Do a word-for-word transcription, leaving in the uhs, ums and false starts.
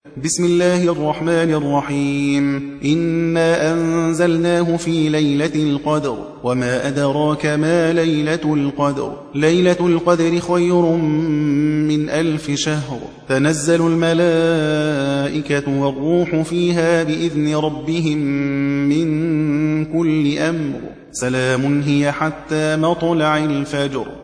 بسم الله الرحمن الرحيم إنا أنزلناه في ليلة القدر وما أدراك ما ليلة القدر ليلة القدر خير من ألف شهر تنزل الملائكة والروح فيها بإذن ربهم من كل أمر سلام هي حتى مطلع الفجر